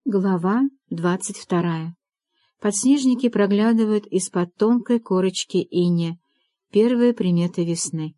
Глава 22. Подснежники проглядывают из-под тонкой корочки иния. Первые приметы весны.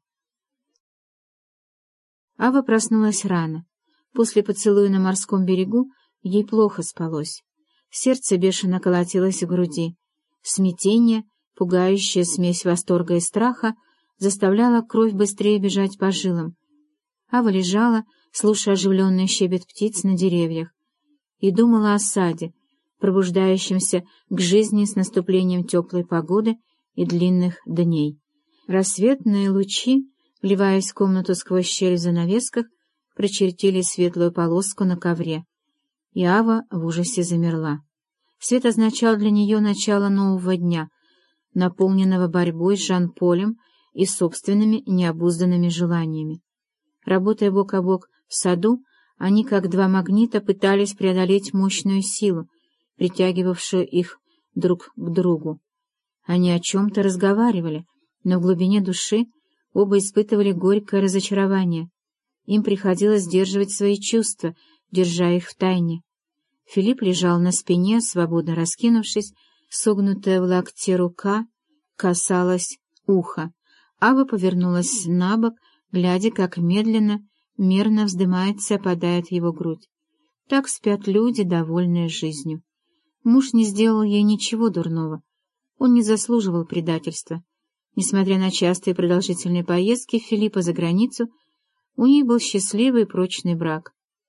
Ава проснулась рано. После поцелуя на морском берегу ей плохо спалось. Сердце бешено колотилось в груди. Смятение, пугающая смесь восторга и страха, заставляла кровь быстрее бежать по жилам. Ава лежала, слушая оживленный щебет птиц на деревьях, и думала о саде, пробуждающемся к жизни с наступлением теплой погоды и длинных дней. Рассветные лучи, вливаясь в комнату сквозь щель в занавесках, прочертили светлую полоску на ковре, и Ава в ужасе замерла. Свет означал для нее начало нового дня, наполненного борьбой с Жан-Полем и собственными необузданными желаниями. Работая бок о бок в саду, они, как два магнита, пытались преодолеть мощную силу, притягивавшую их друг к другу. Они о чем-то разговаривали, но в глубине души оба испытывали горькое разочарование. Им приходилось сдерживать свои чувства, держа их в тайне. Филипп лежал на спине, свободно раскинувшись, согнутая в локте рука касалась уха. Ава повернулась на бок, глядя, как медленно, мерно вздымается и опадает его грудь. Так спят люди, довольные жизнью. Муж не сделал ей ничего дурного. Он не заслуживал предательства. Несмотря на частые и продолжительные поездки Филиппа за границу, у них был счастливый и прочный брак.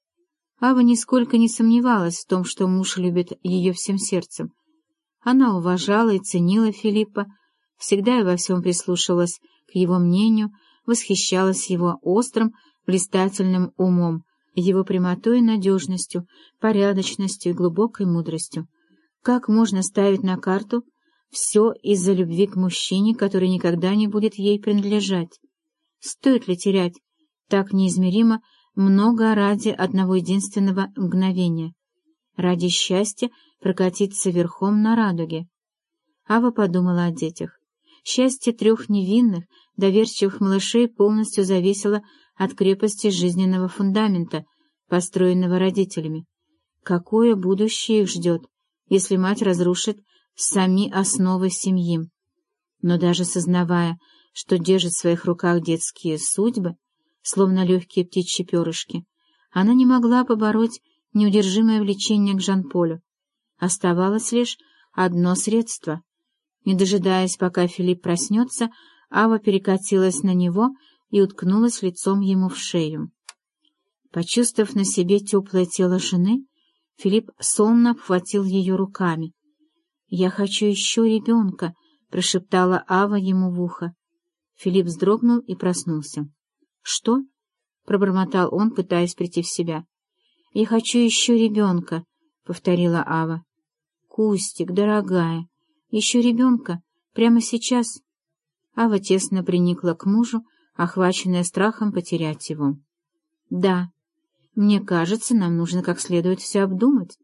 Ава нисколько не сомневалась в том, что муж любит ее всем сердцем. Она уважала и ценила Филиппа, всегда и во всем прислушивалась к его мнению, восхищалась его острым, блистательным умом, его прямотой и надежностью, порядочностью и глубокой мудростью. Как можно ставить на карту все из-за любви к мужчине, который никогда не будет ей принадлежать? Стоит ли терять так неизмеримо много ради одного единственного мгновения? Ради счастья прокатиться верхом на радуге? Ава подумала о детях. Счастье 3 невинных, доверчивых малышей полностью зависело от крепости жизненного фундамента, построенного родителями. Какое будущее их ждет, если мать разрушит сами основы семьи? Но даже сознавая, что держит в своих руках детские судьбы, словно легкие птичьи перышки, она не могла побороть неудержимое влечение к Жан-Полю. Оставалось лишь одно средство. Не дожидаясь, пока Филипп проснется, Ава перекатилась на него и уткнулась лицом ему в шею. Почувствовав на себе теплое тело жены, Филипп сонно обхватил ее руками. «Я хочу еще ребенка», — прошептала Ава ему в ухо. Филипп вздрогнул и проснулся. «Что?» — пробормотал он, пытаясь прийти в себя. «Я хочу еще ребенка», — повторила Ава. «Кустик, дорогая, еще ребенка? Прямо сейчас?» Ава тесно приникла к мужу, охваченная страхом потерять его. «Да, мне кажется, нам нужно как следует все обдумать.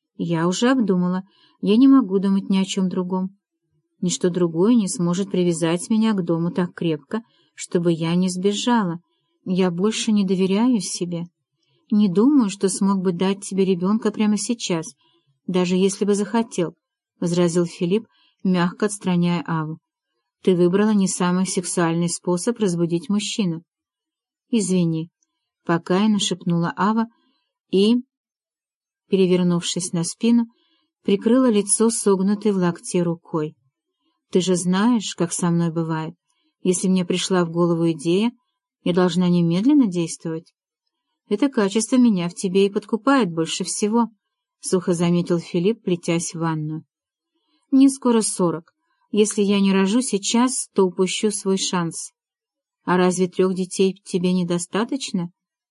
Я уже обдумала, я не могу думать ни о чем другом. Ничто другое не сможет привязать меня к дому так крепко, чтобы я не сбежала. Я больше не доверяю себе. Не думаю, что смог бы дать тебе ребенка прямо сейчас, даже если бы захотел», — возразил Филипп, мягко отстраняя Аву. «Ты выбрала не самый сексуальный способ разбудить мужчину». «Извини», — покаянно шепнула Ава и, перевернувшись на спину, прикрыла лицо согнутой в локте рукой. «Ты же знаешь, как со мной бывает. Если мне пришла в голову идея, я должна немедленно действовать. Это качество меня в тебе и подкупает больше всего», — сухо заметил Филипп, плетясь в ванную. «Мне скоро 40. Если я не рожу сейчас, то упущу свой шанс. А разве 3 детей тебе недостаточно?»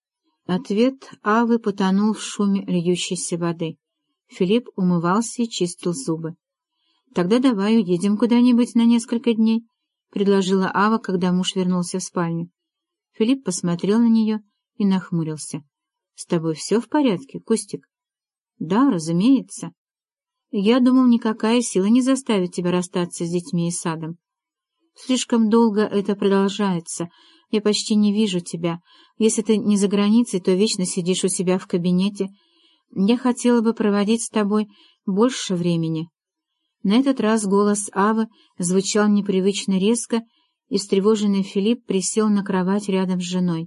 Ответ Авы потонул в шуме льющейся воды. Филипп умывался и чистил зубы. «Тогда давай уедем куда-нибудь на несколько дней», — предложила Ава, когда муж вернулся в спальню. Филипп посмотрел на нее и нахмурился. «С тобой все в порядке, Костик?» «Да, разумеется. Я думал, никакая сила не заставит тебя расстаться с детьми и садом. Слишком долго это продолжается. Я почти не вижу тебя. Если ты не за границей, то вечно сидишь у себя в кабинете. Я хотела бы проводить с тобой больше времени». На этот раз голос Авы звучал непривычно резко, и встревоженный Филипп присел на кровать рядом с женой.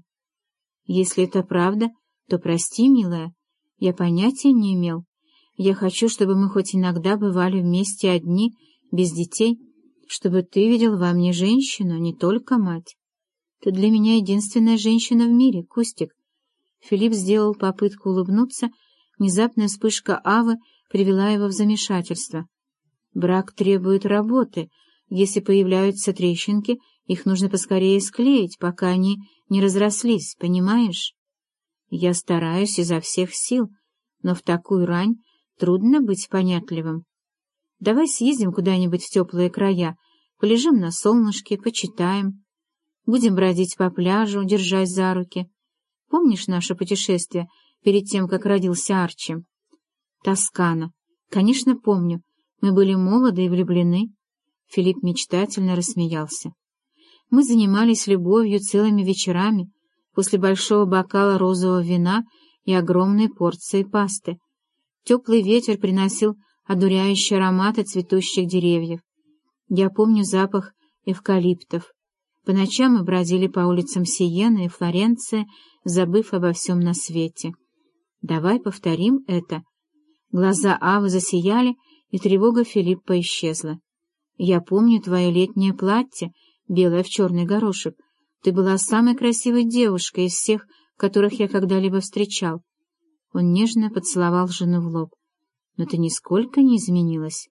«Если это правда, то прости, милая, я понятия не имел. Я хочу, чтобы мы хоть иногда бывали вместе одни, без детей, чтобы ты видел во мне женщину, не только мать. Ты для меня единственная женщина в мире, Кустик». Филипп сделал попытку улыбнуться, внезапная вспышка Авы привела его в замешательство. «Брак требует работы. Если появляются трещинки, их нужно поскорее склеить, пока они не разрослись, понимаешь? Я стараюсь изо всех сил, но в такую рань трудно быть понятливым. Давай съездим куда-нибудь в теплые края, полежим на солнышке, почитаем. Будем бродить по пляжу, держась за руки. Помнишь наше путешествие перед тем, как родился Арчи? Тоскана. Конечно, помню. Мы были молоды и влюблены. Филипп мечтательно рассмеялся. Мы занимались любовью целыми вечерами после большого бокала розового вина и огромной порции пасты. Теплый ветер приносил одуряющие ароматы цветущих деревьев. Я помню запах эвкалиптов. По ночам мы бродили по улицам Сиены и Флоренции, забыв обо всем на свете. Давай повторим это. Глаза Авы засияли, и тревога Филиппа исчезла. Я помню твое летнее платье, белое в черный горошек. Ты была самой красивой девушкой из всех, которых я когда-либо встречал. Он нежно поцеловал жену в лоб. Но ты нисколько не изменилась.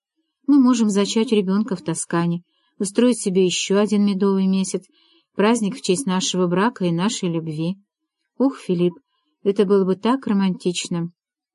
Мы можем зачать ребенка в Тоскане, устроить себе еще один медовый месяц, праздник в честь нашего брака и нашей любви. Ух, Филипп, это было бы так романтично.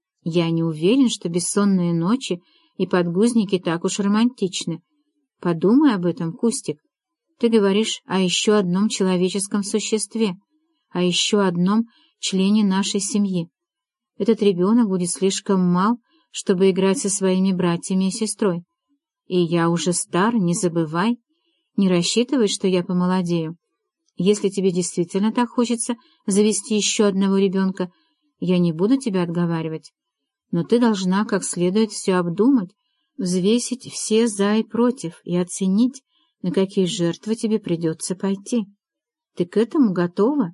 Я не уверен, что бессонные ночи и подгузники так уж романтичны. Подумай об этом, Кустик. Ты говоришь о еще одном человеческом существе, о еще одном члене нашей семьи. Этот ребенок будет слишком мал, чтобы играть со своими братьями и сестрой. И я уже стар, не забывай. Не рассчитывай, что я помолодею. Если тебе действительно так хочется завести еще одного ребенка, я не буду тебя отговаривать. Но ты должна как следует все обдумать, взвесить все «за» и «против» и оценить, на какие жертвы тебе придется пойти. Ты к этому готова?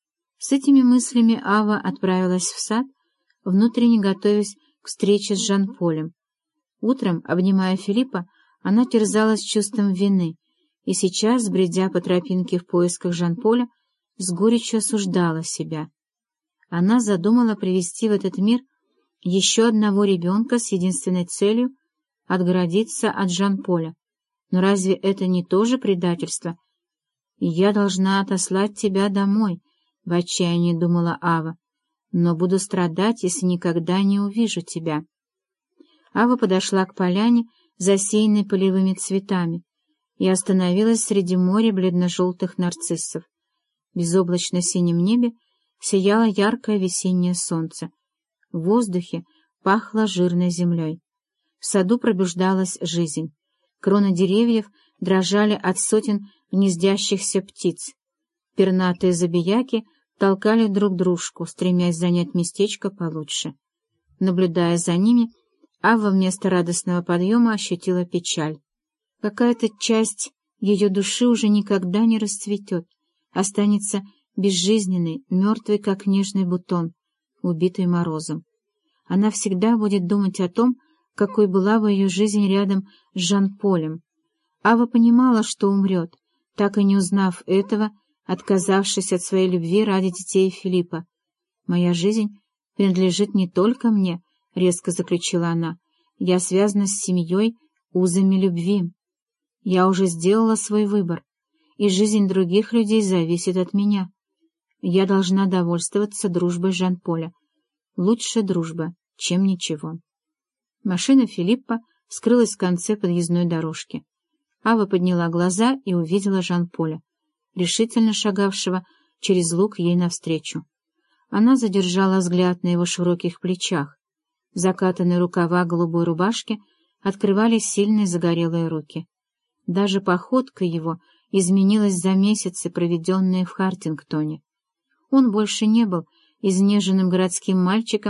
С этими мыслями Ава отправилась в сад, внутренне готовясь к встрече с Жан-Полем. Утром, обнимая Филиппа, она терзалась чувством вины, и сейчас, бредя по тропинке в поисках Жан-Поля, с горечью осуждала себя. Она задумала привести в этот мир еще одного ребенка с единственной целью — отгородиться от Жан-Поля. Но разве это не тоже предательство? «Я должна отослать тебя домой», — в отчаянии думала Ава, «но буду страдать, если никогда не увижу тебя». Ава подошла к поляне, засеянной полевыми цветами, и остановилась среди моря бледно-желтых нарциссов. В безоблачно-синем небе сияло яркое весеннее солнце. В воздухе пахло жирной землей. В саду пробуждалась жизнь. Кроны деревьев дрожали от сотен гнездящихся птиц. Пернатые забияки толкали друг дружку, стремясь занять местечко получше. Наблюдая за ними, Ава вместо радостного подъема ощутила печаль. Какая-то часть ее души уже никогда не расцветет, останется безжизненной, мертвой, как нежный бутон, убитый морозом. Она всегда будет думать о том, какой была бы ее жизнь рядом с Жан-Полем. Ава понимала, что умрет, так и не узнав этого, отказавшись от своей любви ради детей Филиппа. «Моя жизнь принадлежит не только мне», — резко заключила она. «Я связана с семьей узами любви. Я уже сделала свой выбор, и жизнь других людей зависит от меня. Я должна довольствоваться дружбой Жан-Поля. Лучше дружба, чем ничего». Машина Филиппа скрылась в конце подъездной дорожки. Ава подняла глаза и увидела Жан-Поля, решительно шагавшего через луг ей навстречу. Она задержала взгляд на его широких плечах. Закатанные рукава голубой рубашки открывали сильные загорелые руки. Даже походка его изменилась за месяцы, проведенные в Хартингтоне. Он больше не был изнеженным городским мальчиком,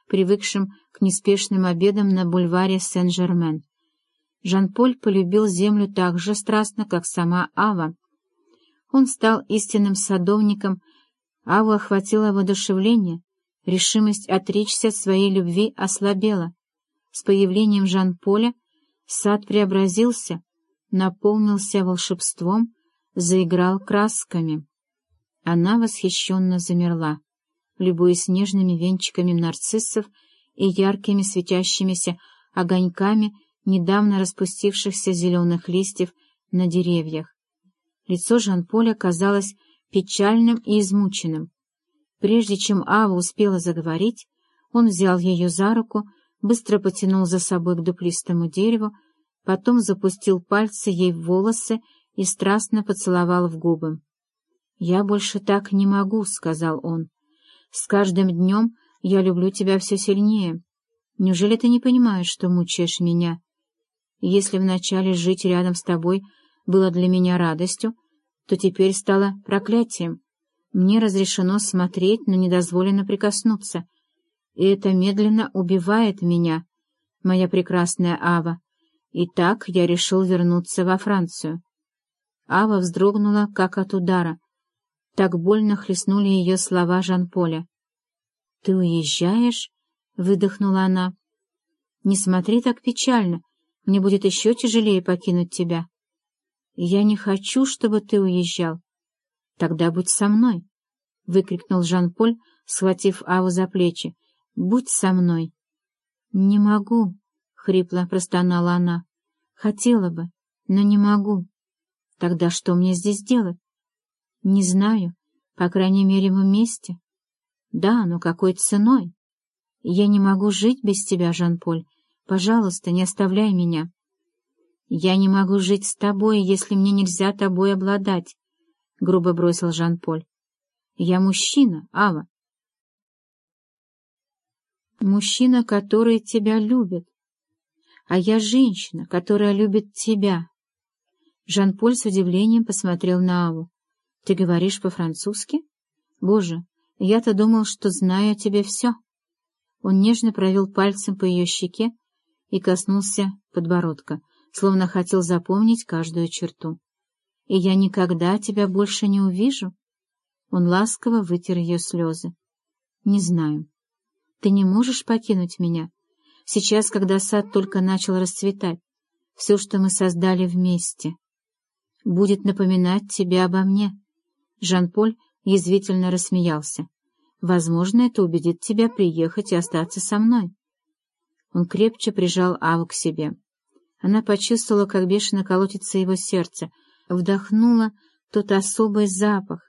привыкшим к неспешным обедам на бульваре Сен-Жермен. Жан-Поль полюбил землю так же страстно, как сама Ава. Он стал истинным садовником, Аву охватило воодушевление, решимость отречься от своей любви ослабела. С появлением Жан-Поля сад преобразился, наполнился волшебством, заиграл красками. Она восхищенно замерла, любуясь нежными венчиками нарциссов и яркими светящимися огоньками недавно распустившихся зеленых листьев на деревьях. Лицо Жан-Поля казалось печальным и измученным. Прежде чем Ава успела заговорить, он взял ее за руку, быстро потянул за собой к дуплистому дереву, потом запустил пальцы ей в волосы и страстно поцеловал в губы. «Я больше так не могу», — сказал он. «С каждым днем я люблю тебя все сильнее. Неужели ты не понимаешь, что мучаешь меня? Если вначале жить рядом с тобой было для меня радостью, то теперь стало проклятием. Мне разрешено смотреть, но не дозволено прикоснуться. И это медленно убивает меня, моя прекрасная Ава. И так я решил вернуться во Францию». Ава вздрогнула, как от удара. Так больно хлестнули ее слова Жан-Поля. «Ты уезжаешь?» — выдохнула она. «Не смотри так печально, мне будет еще тяжелее покинуть тебя». «Я не хочу, чтобы ты уезжал». «Тогда будь со мной», — выкрикнул Жан-Поль, схватив Аву за плечи. «Будь со мной». «Не могу», — хрипло простонала она. «Хотела бы, но не могу». «Тогда что мне здесь делать?» «Не знаю, по крайней мере, мы вместе». «Да, но какой ценой? Я не могу жить без тебя, Жан-Поль. Пожалуйста, не оставляй меня». «Я не могу жить с тобой, если мне нельзя тобой обладать», — грубо бросил Жан-Поль. «Я мужчина, Ава. Мужчина, который тебя любит. А я женщина, которая любит тебя». Жан-Поль с удивлением посмотрел на Аву. «Ты говоришь по-французски? Боже, я-то думал, что знаю о тебе все». Он нежно провел пальцем по ее щеке и коснулся подбородка, словно хотел запомнить каждую черту. «И я никогда тебя больше не увижу?» Он ласково вытер ее слезы. «Не знаю. Ты не можешь покинуть меня? Сейчас, когда сад только начал расцветать, все, что мы создали вместе, будет напоминать тебе обо мне». Жан-Поль язвительно рассмеялся. «Возможно, это убедит тебя приехать и остаться со мной». Он крепче прижал Аву к себе. Она почувствовала, как бешено колотится его сердце, вдохнула тот особый запах,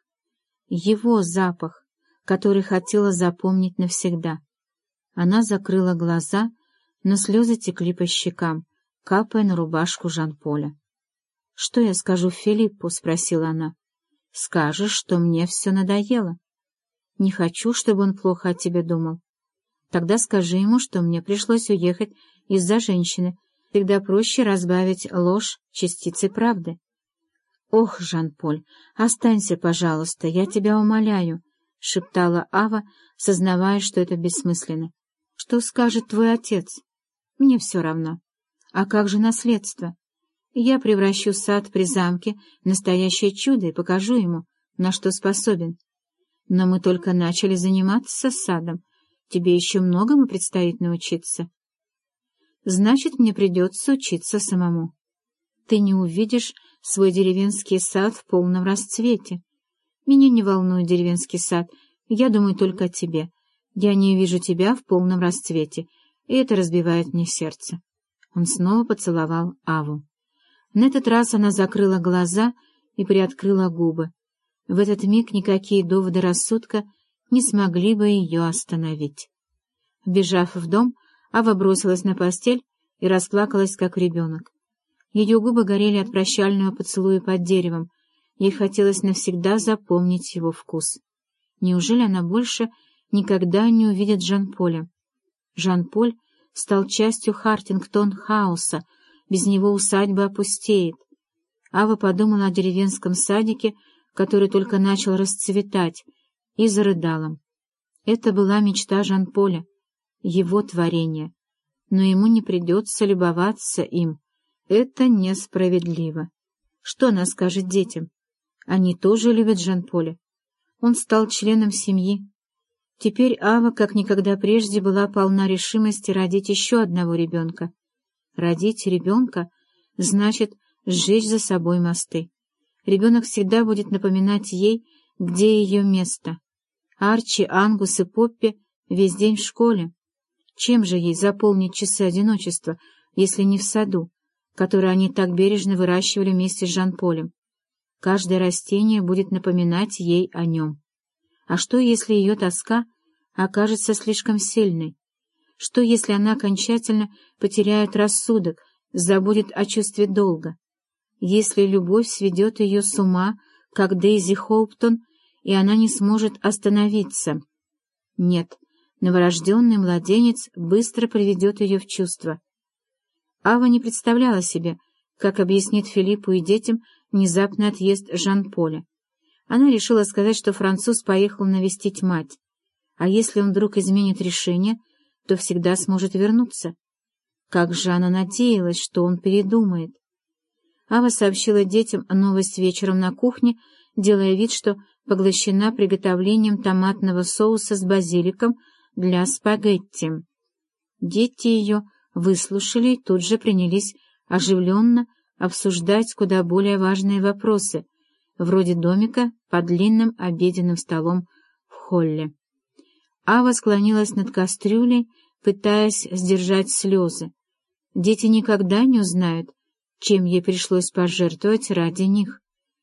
его запах, который хотела запомнить навсегда. Она закрыла глаза, но слезы текли по щекам, капая на рубашку Жан-Поля. «Что я скажу Филиппу?» — спросила она. «Скажешь, что мне все надоело. Не хочу, чтобы он плохо о тебе думал. Тогда скажи ему, что мне пришлось уехать из-за женщины. Всегда проще разбавить ложь частицей правды». «Ох, Жан-Поль, останься, пожалуйста, я тебя умоляю», — шептала Ава, сознавая, что это бессмысленно. «Что скажет твой отец? Мне все равно. А как же наследство? Я превращу сад при замке в настоящее чудо и покажу ему, на что способен. Но мы только начали заниматься садом. Тебе еще многому предстоит научиться». «Значит, мне придется учиться самому. Ты не увидишь свой деревенский сад в полном расцвете. Меня не волнует деревенский сад, я думаю только о тебе. Я не вижу тебя в полном расцвете, и это разбивает мне сердце». Он снова поцеловал Аву. На этот раз она закрыла глаза и приоткрыла губы. В этот миг никакие доводы рассудка не смогли бы ее остановить. Вбежав в дом, Ава бросилась на постель и расплакалась, как ребенок. Ее губы горели от прощального поцелуя под деревом. Ей хотелось навсегда запомнить его вкус. Неужели она больше никогда не увидит Жан-Поля? Жан-Поль стал частью Хартингтон-хауса, без него усадьба опустеет. Ава подумала о деревенском садике, который только начал расцветать, и зарыдала. Это была мечта Жан-Поля. его творение, но ему не придется любоваться им. Это несправедливо. Что она скажет детям? Они тоже любят Жан-Поля. Он стал членом семьи. Теперь Ава, как никогда прежде, была полна решимости родить еще одного ребенка. Родить ребенка значит сжечь за собой мосты. Ребенок всегда будет напоминать ей, где ее место. Арчи, Ангус и Поппи весь день в школе. Чем же ей заполнить часы одиночества, если не в саду, который они так бережно выращивали вместе с Жан-Полем? Каждое растение будет напоминать ей о нем. А что, если ее тоска окажется слишком сильной? Что, если она окончательно потеряет рассудок, забудет о чувстве долга? Если любовь сведет ее с ума, как Дейзи Хоуптон, и она не сможет остановиться? Нет, новорожденный младенец быстро приведет ее в чувство. Ава не представляла себе, как объяснит Филиппу и детям внезапный отъезд Жан-Поля. Она решила сказать, что француз поехал навестить мать. А если он вдруг изменит решение, то всегда сможет вернуться. Как же она надеялась, что он передумает. Ава сообщила детям новость вечером на кухне, делая вид, что поглощена приготовлением томатного соуса с базиликом для спагетти. Дети ее выслушали и тут же принялись оживленно обсуждать куда более важные вопросы, вроде домика под длинным обеденным столом в холле. Ава склонилась над кастрюлей, пытаясь сдержать слезы. Дети никогда не узнают, чем ей пришлось пожертвовать ради них.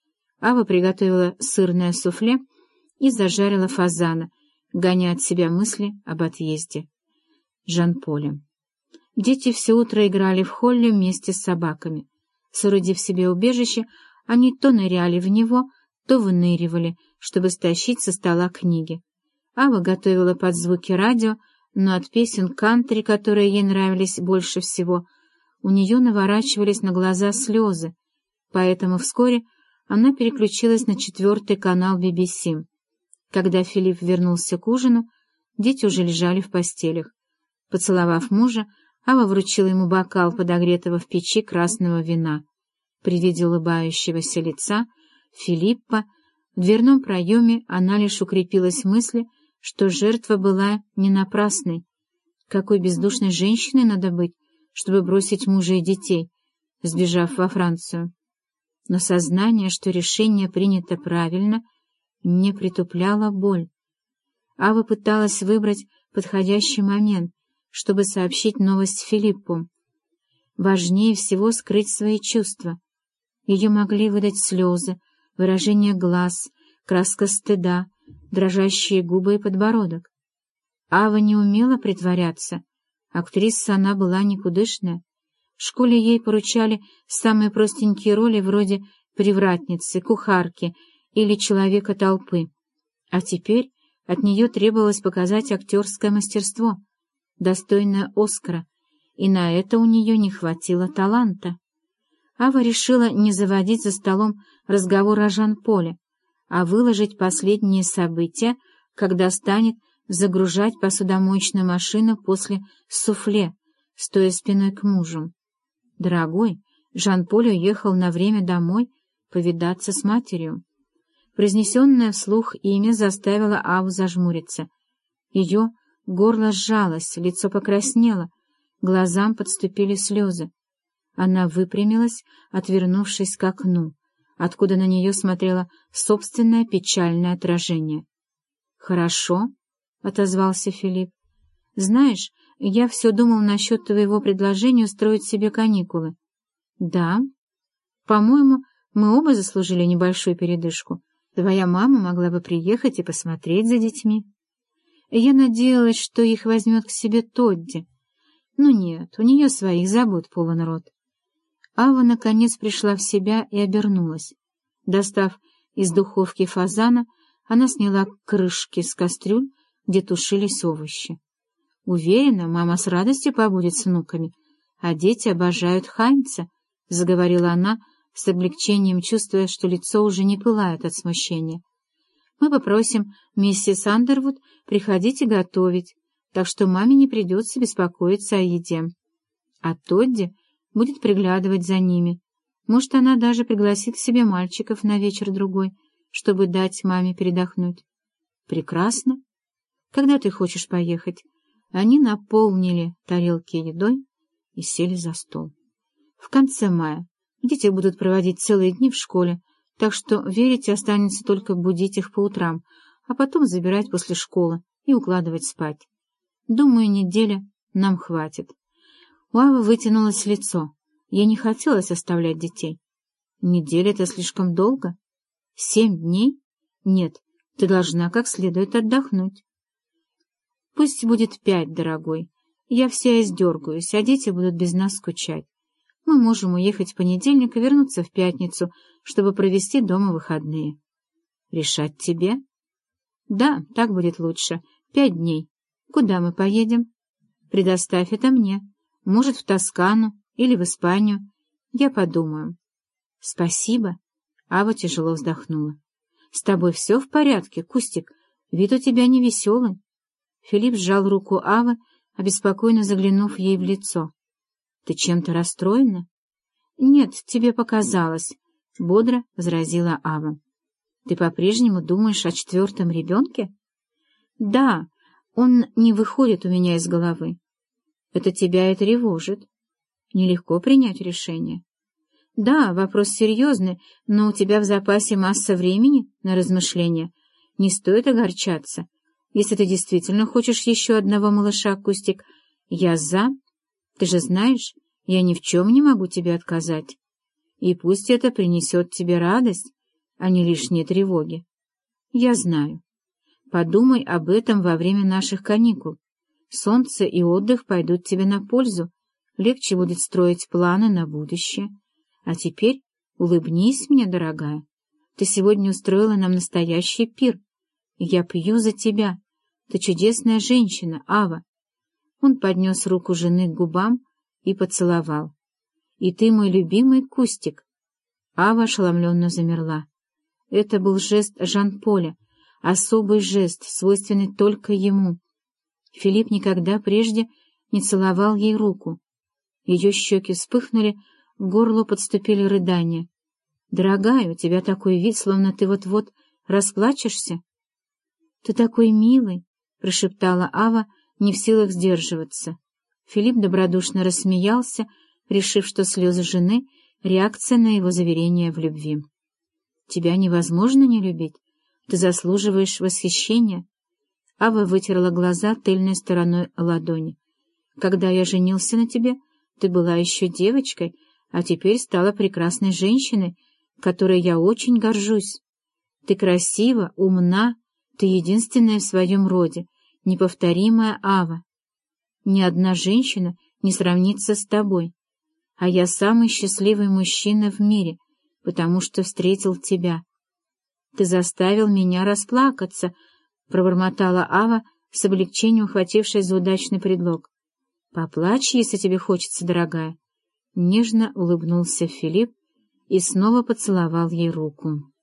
Ава приготовила сырное суфле и зажарила фазана, гоня от себя мысли об отъезде Жан-Поля. Дети все утро играли в холле вместе с собаками. Соорудив себе убежище, они то ныряли в него, то выныривали, чтобы стащить со стола книги. Ава готовила под звуки радио, но от песен кантри, которые ей нравились больше всего, у нее наворачивались на глаза слезы, поэтому вскоре она переключилась на 4-й канал BBC. Когда Филипп вернулся к ужину, дети уже лежали в постелях. Поцеловав мужа, Ава вручила ему бокал подогретого в печи красного вина. При виде улыбающегося лица Филиппа в дверном проеме она лишь укрепилась в мысли, что жертва была не напрасной. Какой бездушной женщиной надо быть, чтобы бросить мужа и детей, сбежав во Францию? Но сознание, что решение принято правильно, не притупляло боль. Ава пыталась выбрать подходящий момент, чтобы сообщить новость Филиппу. Важнее всего скрыть свои чувства. Ее могли выдать слезы, выражение глаз, краска стыда, дрожащие губы и подбородок. Ава не умела притворяться. Актриса она была никудышная. В школе ей поручали самые простенькие роли вроде привратницы, кухарки или человека толпы. А теперь от нее требовалось показать актерское мастерство, достойное Оскара, и на это у нее не хватило таланта. Ава решила не заводить за столом разговор о Жан-Поле, а выложить последние события, когда станет загружать посудомоечную машину после суфле, стоя спиной к мужу. «Дорогой, Жан-Поль уехал на время домой повидаться с матерью». Произнесенное вслух имя заставило Аву зажмуриться. Ее горло сжалось, лицо покраснело, глазам подступили слезы. Она выпрямилась, отвернувшись к окну, откуда на нее смотрело собственное печальное отражение. «Хорошо», — отозвался Филипп. «Знаешь, я все думал насчет твоего предложения устроить себе каникулы». «Да? По-моему, мы оба заслужили небольшую передышку. Твоя мама могла бы приехать и посмотреть за детьми». Я надеялась, что их возьмет к себе Тодди. Но нет, у нее своих забот полон рот. Ава, наконец, пришла в себя и обернулась. Достав из духовки фазана, она сняла крышки с кастрюль, где тушились овощи. «Уверена, мама с радостью побудет с внуками, а дети обожают Хайнца», — заговорила она, с облегчением чувствуя, что лицо уже не пылает от смущения. «Мы попросим миссис Андервуд приходить и готовить, так что маме не придется беспокоиться о еде. А Тодди будет приглядывать за ними. Может, она даже пригласит к себе мальчиков на вечер-другой, чтобы дать маме передохнуть. Прекрасно. Когда ты хочешь поехать? Они наполнили тарелки едой и сели за стол. В конце мая. Дети будут проводить целые дни в школе, так что Верите останется только будить их по утрам, а потом забирать после школы и укладывать спать. Думаю, неделя нам хватит. У Авы вытянулось лицо. Ей не хотелось оставлять детей. Неделя — это слишком долго. 7 дней? Нет, ты должна как следует отдохнуть. Пусть будет 5, дорогой. Я вся издергаюсь, а дети будут без нас скучать. Мы можем уехать в понедельник и вернуться в пятницу, чтобы провести дома выходные. Решать тебе? Да, так будет лучше. 5 дней. Куда мы поедем? Предоставь это мне. Может, в Тоскану или в Испанию. Я подумаю. Спасибо. Ава тяжело вздохнула. С тобой все в порядке, Кустик? Вид у тебя невеселый. Филипп сжал руку Авы, обеспокоенно заглянув ей в лицо. Ты чем-то расстроена? Нет, тебе показалось, бодро возразила Ава. Ты по-прежнему думаешь о 4-м ребенке? Да, он не выходит у меня из головы. Это тебя и тревожит. Нелегко принять решение. Да, вопрос серьезный, но у тебя в запасе масса времени на размышления. Не стоит огорчаться. Если ты действительно хочешь еще одного малыша, Кустик, я за. Ты же знаешь, я ни в чем не могу тебе отказать. И пусть это принесет тебе радость, а не лишние тревоги. Я знаю. Подумай об этом во время наших каникул. Солнце и отдых пойдут тебе на пользу, легче будет строить планы на будущее. А теперь улыбнись мне, дорогая. Ты сегодня устроила нам настоящий пир. Я пью за тебя. Ты чудесная женщина, Ава. Он поднес руку жены к губам и поцеловал. И ты мой любимый Кустик. Ава ошеломленно замерла. Это был жест Жан-Поля, особый жест, свойственный только ему. Филипп никогда прежде не целовал ей руку. Ее щеки вспыхнули, к горлу подступили рыдания. «Дорогая, у тебя такой вид, словно ты вот-вот расплачешься». «Ты такой милый», — прошептала Ава, не в силах сдерживаться. Филипп добродушно рассмеялся, решив, что слезы жены — реакция на его заверение в любви. «Тебя невозможно не любить. Ты заслуживаешь восхищения». Ава вытерла глаза тыльной стороной ладони. «Когда я женился на тебе, ты была еще девочкой, а теперь стала прекрасной женщиной, которой я очень горжусь. Ты красива, умна, ты единственная в своем роде, неповторимая Ава. Ни одна женщина не сравнится с тобой, а я самый счастливый мужчина в мире, потому что встретил тебя. Ты заставил меня расплакаться», — пробормотала Ава, с облегчением ухватившись за удачный предлог. «Поплачь, если тебе хочется, дорогая». Нежно улыбнулся Филипп и снова поцеловал ей руку.